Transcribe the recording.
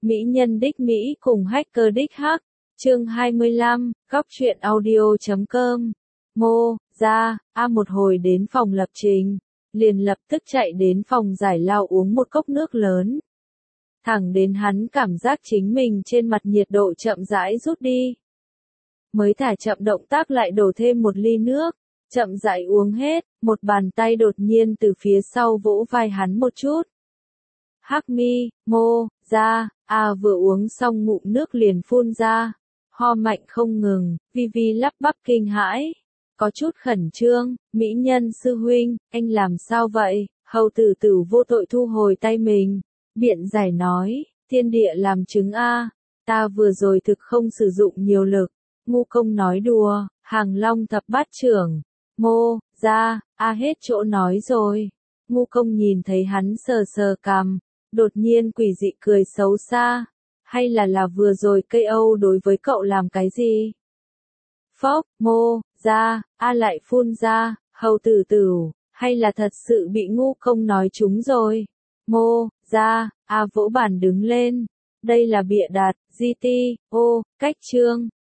Mỹ nhân đích Mỹ cùng hacker đích Hắc. Chương 25, góc truyện audio.com. Mô, ra, một hồi đến phòng lập trình, liền lập tức chạy đến phòng giải lao uống một cốc nước lớn. Thẳng đến hắn cảm giác chính mình trên mặt nhiệt độ chậm rãi rút đi. Mới thả chậm động tác lại đổ thêm một ly nước, chậm rãi uống hết, một bàn tay đột nhiên từ phía sau vỗ vai hắn một chút. Hắc mi, mô, ra, vừa uống xong ngụm nước liền phun ra, ho mạnh không ngừng, vi lắp bắp kinh hãi, có chút khẩn trương, mỹ nhân sư huynh, anh làm sao vậy? Hầu tử tử vô tội thu hồi tay mình, biện giải nói, thiên địa làm chứng ta vừa rồi thực không sử dụng nhiều lực, ngu công nói đùa, hàng long thập bát trưởng, mô, ra, hết chỗ nói rồi, ngu công nhìn thấy hắn sờ sờ cằm, đột nhiên quỷ dị cười xấu xa, hay là vừa rồi cây Âu đối với cậu làm cái gì? Phốc, mô, ra, lại phun ra, hầu tử tử, hay là thật sự bị ngu công nói trúng rồi? Mô, ra, vỗ bàn đứng lên, đây là bịa đặt, cách chương,